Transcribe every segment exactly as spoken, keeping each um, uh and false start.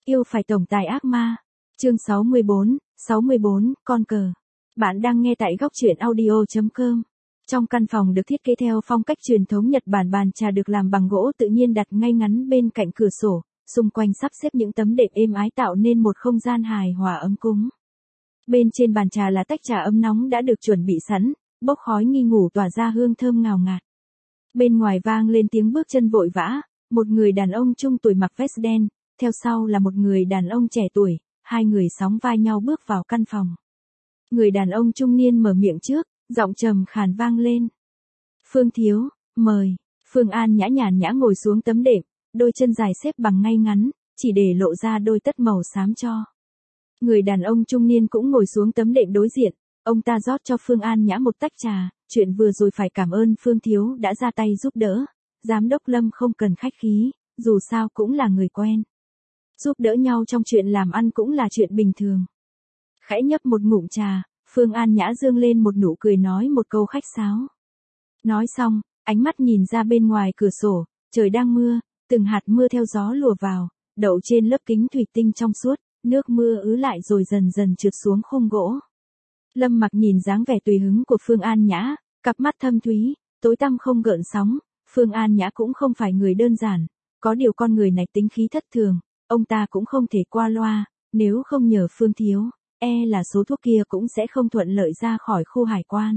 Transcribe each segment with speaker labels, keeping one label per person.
Speaker 1: Yêu phải tổng tài ác ma. Chương sáu mươi bốn, sáu mươi bốn, con cờ. Bạn đang nghe tại góc truyện audio chấm com. Trong căn phòng được thiết kế theo phong cách truyền thống Nhật Bản, bàn trà được làm bằng gỗ tự nhiên đặt ngay ngắn bên cạnh cửa sổ, xung quanh sắp xếp những tấm đệm êm ái tạo nên một không gian hài hòa ấm cúng. Bên trên bàn trà là tách trà ấm nóng đã được chuẩn bị sẵn, bốc khói nghi ngủ tỏa ra hương thơm ngào ngạt. Bên ngoài vang lên tiếng bước chân vội vã, một người đàn ông trung tuổi mặc vest đen, theo sau là một người đàn ông trẻ tuổi, hai người sóng vai nhau bước vào căn phòng. Người đàn ông trung niên mở miệng trước, giọng trầm khàn vang lên. Phương thiếu, mời. Phương An nhã nhàn nhã ngồi xuống tấm đệm, đôi chân dài xếp bằng ngay ngắn, chỉ để lộ ra đôi tất màu xám cho. Người đàn ông trung niên cũng ngồi xuống tấm đệm đối diện, ông ta rót cho Phương An nhã một tách trà, chuyện vừa rồi phải cảm ơn Phương thiếu đã ra tay giúp đỡ. Giám đốc Lâm không cần khách khí, dù sao cũng là người quen. Giúp đỡ nhau trong chuyện làm ăn cũng là chuyện bình thường. Khẽ nhấp một ngụm trà, Phương An nhã dương lên một nụ cười nói một câu khách sáo. Nói xong, ánh mắt nhìn ra bên ngoài cửa sổ, trời đang mưa, từng hạt mưa theo gió lùa vào, đậu trên lớp kính thủy tinh trong suốt, nước mưa ứ lại rồi dần dần trượt xuống khung gỗ. Lâm Mặc nhìn dáng vẻ tùy hứng của Phương An nhã, cặp mắt thâm thúy, tối tăm không gợn sóng. Phương An nhã cũng không phải người đơn giản, có điều con người này tính khí thất thường, ông ta cũng không thể qua loa, nếu không nhờ Phương thiếu, e là số thuốc kia cũng sẽ không thuận lợi ra khỏi khu hải quan.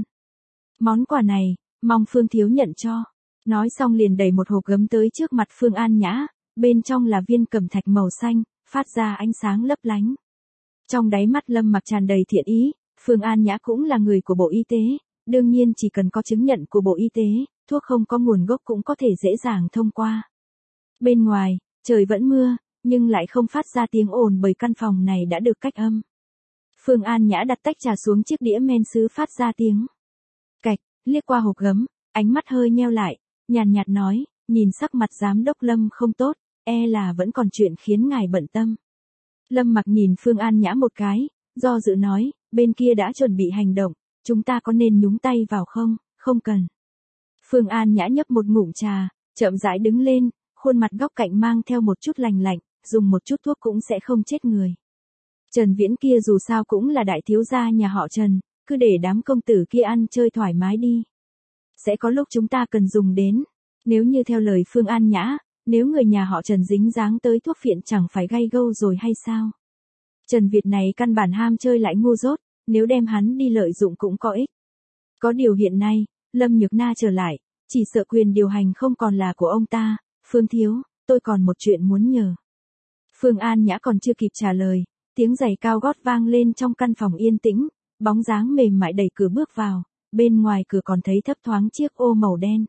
Speaker 1: Món quà này, mong Phương thiếu nhận cho. Nói xong liền đẩy một hộp gấm tới trước mặt Phương An nhã, bên trong là viên cẩm thạch màu xanh, phát ra ánh sáng lấp lánh. Trong đáy mắt Lâm Mặc tràn đầy thiện ý, Phương An nhã cũng là người của Bộ Y tế, đương nhiên chỉ cần có chứng nhận của Bộ Y tế, thuốc không có nguồn gốc cũng có thể dễ dàng thông qua. Bên ngoài, trời vẫn mưa, nhưng lại không phát ra tiếng ồn bởi căn phòng này đã được cách âm. Phương An nhã đặt tách trà xuống chiếc đĩa men sứ phát ra tiếng cạch, liếc qua hộp gấm, ánh mắt hơi nheo lại, nhàn nhạt nói, nhìn sắc mặt giám đốc Lâm không tốt, e là vẫn còn chuyện khiến ngài bận tâm. Lâm Mặc nhìn Phương An nhã một cái, do dự nói, bên kia đã chuẩn bị hành động, chúng ta có nên nhúng tay vào không? Không cần. Phương An nhã nhấp một ngụm trà, chậm rãi đứng lên, khuôn mặt góc cạnh mang theo một chút lành lạnh, dùng một chút thuốc cũng sẽ không chết người. Trần Viễn kia dù sao cũng là đại thiếu gia nhà họ Trần, cứ để đám công tử kia ăn chơi thoải mái đi. Sẽ có lúc chúng ta cần dùng đến. Nếu như theo lời Phương An nhã, nếu người nhà họ Trần dính dáng tới thuốc phiện chẳng phải gay gâu rồi hay sao? Trần Việt này căn bản ham chơi lại ngu dốt, nếu đem hắn đi lợi dụng cũng có ích. Có điều hiện nay, Lâm Nhược Na trở lại, chỉ sợ quyền điều hành không còn là của ông ta. Phương thiếu, tôi còn một chuyện muốn nhờ. Phương An nhã còn chưa kịp trả lời, tiếng giày cao gót vang lên trong căn phòng yên tĩnh, bóng dáng mềm mại đẩy cửa bước vào, bên ngoài cửa còn thấy thấp thoáng chiếc ô màu đen.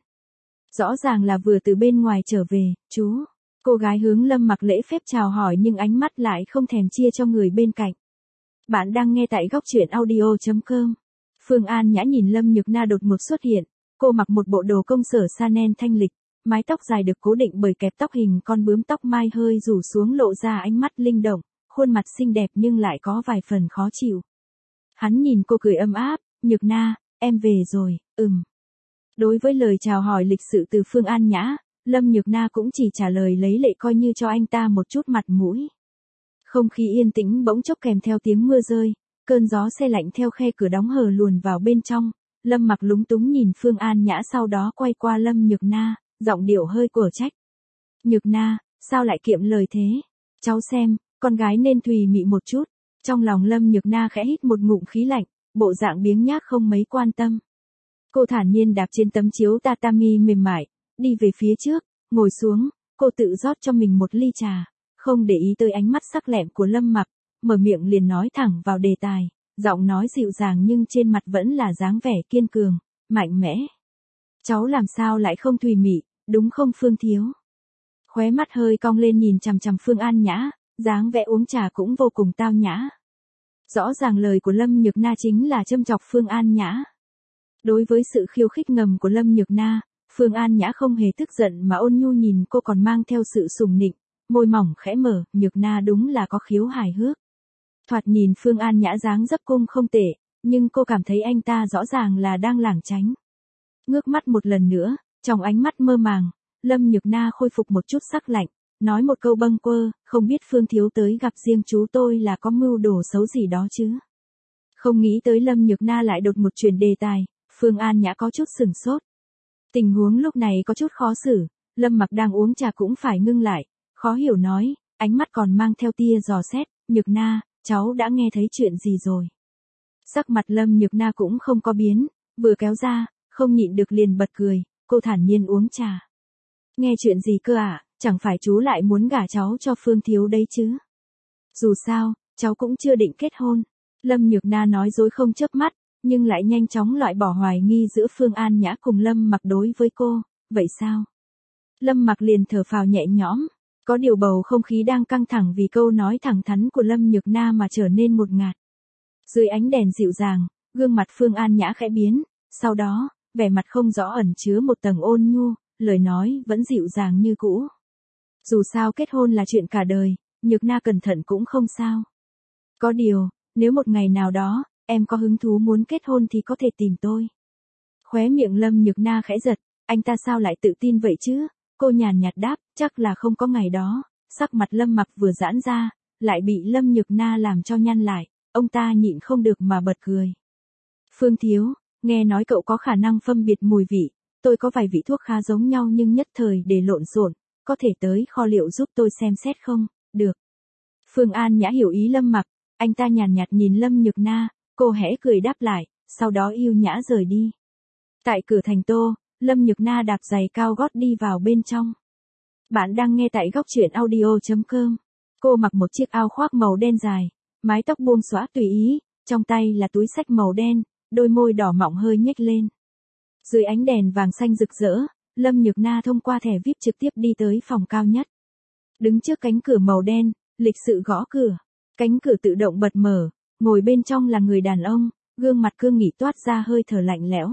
Speaker 1: Rõ ràng là vừa từ bên ngoài trở về, chú. Cô gái hướng Lâm Mặc lễ phép chào hỏi nhưng ánh mắt lại không thèm chia cho người bên cạnh. Bạn đang nghe tại góc truyện audio chấm com. Phương An nhã nhìn Lâm Nhược Na đột ngột xuất hiện, cô mặc một bộ đồ công sở Chanel thanh lịch, mái tóc dài được cố định bởi kẹp tóc hình con bướm tóc mai hơi rủ xuống lộ ra ánh mắt linh động, khuôn mặt xinh đẹp nhưng lại có vài phần khó chịu. Hắn nhìn cô cười ấm áp, Nhược Na, em về rồi, ừm. Đối với lời chào hỏi lịch sự từ Phương An nhã, Lâm Nhược Na cũng chỉ trả lời lấy lệ coi như cho anh ta một chút mặt mũi. Không khí yên tĩnh bỗng chốc kèm theo tiếng mưa rơi, cơn gió se lạnh theo khe cửa đóng hờ luồn vào bên trong. Lâm Mặc lúng túng nhìn Phương An nhã sau đó quay qua Lâm Nhược Na, giọng điệu hơi quở trách. Nhược Na, sao lại kiệm lời thế? Cháu xem, con gái nên thùy mị một chút. Trong lòng Lâm Nhược Na khẽ hít một ngụm khí lạnh, bộ dạng biếng nhác không mấy quan tâm. Cô thản nhiên đạp trên tấm chiếu tatami mềm mại, đi về phía trước, ngồi xuống, cô tự rót cho mình một ly trà, không để ý tới ánh mắt sắc lẹm của Lâm Mặc, mở miệng liền nói thẳng vào đề tài, giọng nói dịu dàng nhưng trên mặt vẫn là dáng vẻ kiên cường, mạnh mẽ. Cháu làm sao lại không thùy mị, đúng không Phương thiếu? Khóe mắt hơi cong lên nhìn chằm chằm Phương An nhã, dáng vẻ uống trà cũng vô cùng tao nhã. Rõ ràng lời của Lâm Nhược Na chính là châm chọc Phương An nhã. Đối với sự khiêu khích ngầm của Lâm Nhược Na, Phương An nhã không hề tức giận mà ôn nhu nhìn cô còn mang theo sự sùng nịnh, môi mỏng khẽ mở, Nhược Na đúng là có khiếu hài hước. Thoạt nhìn Phương An nhã dáng dấp cung không tệ, nhưng cô cảm thấy anh ta rõ ràng là đang lảng tránh. Ngước mắt một lần nữa, trong ánh mắt mơ màng, Lâm Nhược Na khôi phục một chút sắc lạnh, nói một câu bâng quơ, không biết Phương Thiếu tới gặp riêng chú tôi là có mưu đồ xấu gì đó chứ. Không nghĩ tới Lâm Nhược Na lại đột một chuyển đề tài, Phương An Nhã có chút sửng sốt. Tình huống lúc này có chút khó xử, Lâm Mặc đang uống trà cũng phải ngưng lại, khó hiểu nói, ánh mắt còn mang theo tia dò xét, Nhược Na, cháu đã nghe thấy chuyện gì rồi. Sắc mặt Lâm Nhược Na cũng không có biến, vừa kéo ra, không nhịn được liền bật cười, cô thản nhiên uống trà. Nghe chuyện gì cơ ạ, à? Chẳng phải chú lại muốn gả cháu cho Phương Thiếu đấy chứ. Dù sao, cháu cũng chưa định kết hôn. Lâm Nhược Na nói dối không chớp mắt, nhưng lại nhanh chóng loại bỏ hoài nghi giữa Phương An Nhã cùng Lâm Mặc đối với cô, vậy sao? Lâm Mặc liền thở phào nhẹ nhõm, có điều bầu không khí đang căng thẳng vì câu nói thẳng thắn của Lâm Nhược Na mà trở nên ngột ngạt. Dưới ánh đèn dịu dàng, gương mặt Phương An Nhã khẽ biến, sau đó, vẻ mặt không rõ ẩn chứa một tầng ôn nhu, lời nói vẫn dịu dàng như cũ. Dù sao kết hôn là chuyện cả đời, Nhược Na cẩn thận cũng không sao. Có điều, nếu một ngày nào đó, em có hứng thú muốn kết hôn thì có thể tìm tôi. Khóe miệng Lâm Nhược Na khẽ giật, anh ta sao lại tự tin vậy chứ? Cô nhàn nhạt đáp, chắc là không có ngày đó. Sắc mặt Lâm Mặc vừa giãn ra, lại bị Lâm Nhược Na làm cho nhăn lại, ông ta nhịn không được mà bật cười. Phương Thiếu, nghe nói cậu có khả năng phân biệt mùi vị, tôi có vài vị thuốc khá giống nhau nhưng nhất thời để lộn xộn, có thể tới kho liệu giúp tôi xem xét không? Được. Phương An Nhã hiểu ý Lâm Mặc, anh ta nhàn nhạt nhìn Lâm Nhược Na, cô hẽ cười đáp lại, sau đó yêu nhã rời đi. Tại cửa thành Tô, Lâm Nhược Na đạp giày cao gót đi vào bên trong. Bạn đang nghe tại góc truyện audio chấm com. Cô mặc một chiếc áo khoác màu đen dài, mái tóc buông xõa tùy ý, trong tay là túi xách màu đen, đôi môi đỏ mọng hơi nhếch lên. Dưới ánh đèn vàng xanh rực rỡ, Lâm Nhược Na thông qua thẻ vi ai pi trực tiếp đi tới phòng cao nhất. Đứng trước cánh cửa màu đen, lịch sự gõ cửa. Cánh cửa tự động bật mở, ngồi bên trong là người đàn ông, gương mặt cương nghị toát ra hơi thở lạnh lẽo.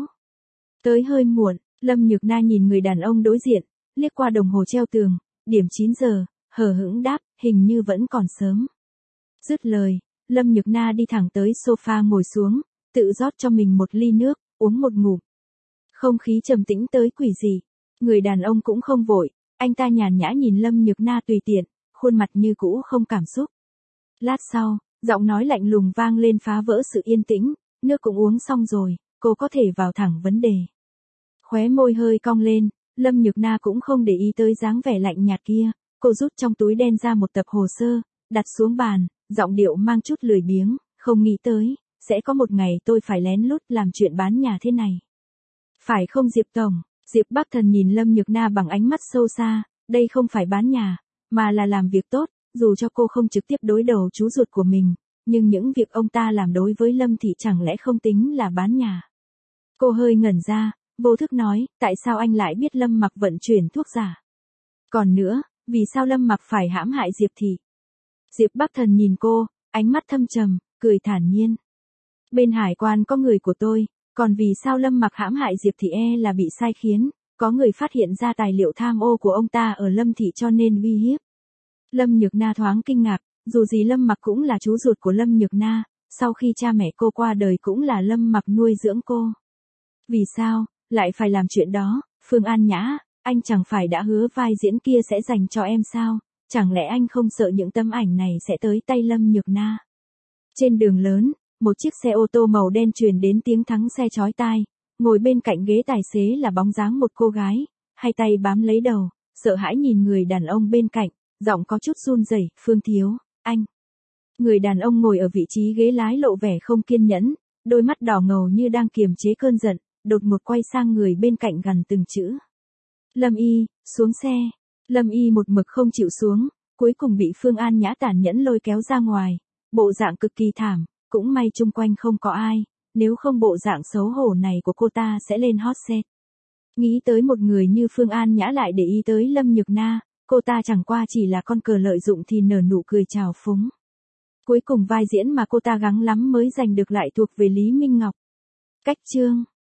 Speaker 1: Tới hơi muộn, Lâm Nhược Na nhìn người đàn ông đối diện, liếc qua đồng hồ treo tường, điểm chín giờ, hờ hững đáp, hình như vẫn còn sớm. Dứt lời, Lâm Nhược Na đi thẳng tới sofa ngồi xuống, tự rót cho mình một ly nước, uống một ngụm. Không khí trầm tĩnh tới quỷ dị. Người đàn ông cũng không vội, anh ta nhàn nhã nhìn Lâm Nhược Na tùy tiện, khuôn mặt như cũ không cảm xúc. Lát sau, giọng nói lạnh lùng vang lên phá vỡ sự yên tĩnh, nước cũng uống xong rồi, cô có thể vào thẳng vấn đề. Khóe môi hơi cong lên, Lâm Nhược Na cũng không để ý tới dáng vẻ lạnh nhạt kia, cô rút trong túi đen ra một tập hồ sơ, đặt xuống bàn, giọng điệu mang chút lười biếng, không nghĩ tới, sẽ có một ngày tôi phải lén lút làm chuyện bán nhà thế này. Phải không Diệp Tổng? Diệp Bắc Thần nhìn Lâm Nhược Na bằng ánh mắt sâu xa, đây không phải bán nhà, mà là làm việc tốt, dù cho cô không trực tiếp đối đầu chú ruột của mình, nhưng những việc ông ta làm đối với Lâm Thị chẳng lẽ không tính là bán nhà. Cô hơi ngẩn ra, vô thức nói, tại sao anh lại biết Lâm Mặc vận chuyển thuốc giả? Còn nữa, vì sao Lâm Mặc phải hãm hại Diệp Thị? Diệp Bắc Thần nhìn cô, ánh mắt thâm trầm, cười thản nhiên. Bên hải quan có người của tôi, còn vì sao Lâm Mặc hãm hại Diệp Thị e là bị sai khiến, có người phát hiện ra tài liệu tham ô của ông ta ở Lâm Thị cho nên uy hiếp. Lâm Nhược Na thoáng kinh ngạc, dù gì Lâm Mặc cũng là chú ruột của Lâm Nhược Na, sau khi cha mẹ cô qua đời cũng là Lâm Mặc nuôi dưỡng cô. Vì sao, lại phải làm chuyện đó? Phương An Nhã, anh chẳng phải đã hứa vai diễn kia sẽ dành cho em sao, chẳng lẽ anh không sợ những tấm ảnh này sẽ tới tay Lâm Nhược Na? Trên đường lớn, một chiếc xe ô tô màu đen truyền đến tiếng thắng xe chói tai, ngồi bên cạnh ghế tài xế là bóng dáng một cô gái, hai tay bám lấy đầu, sợ hãi nhìn người đàn ông bên cạnh, giọng có chút run rẩy, Phương Thiếu, anh. Người đàn ông ngồi ở vị trí ghế lái lộ vẻ không kiên nhẫn, đôi mắt đỏ ngầu như đang kiềm chế cơn giận, đột ngột quay sang người bên cạnh gằn từng chữ. Lâm Y, xuống xe. Lâm Y một mực không chịu xuống, cuối cùng bị Phương An Nhã tàn nhẫn lôi kéo ra ngoài, bộ dạng cực kỳ thảm, cũng may chung quanh không có ai, nếu không bộ dạng xấu hổ này của cô ta sẽ lên hot seat. Nghĩ tới một người như Phương An Nhã lại để ý tới Lâm Nhược Na, cô ta chẳng qua chỉ là con cờ lợi dụng thì nở nụ cười trào phúng. Cuối cùng vai diễn mà cô ta gắng lắm mới giành được lại thuộc về Lý Minh Ngọc. Cách chương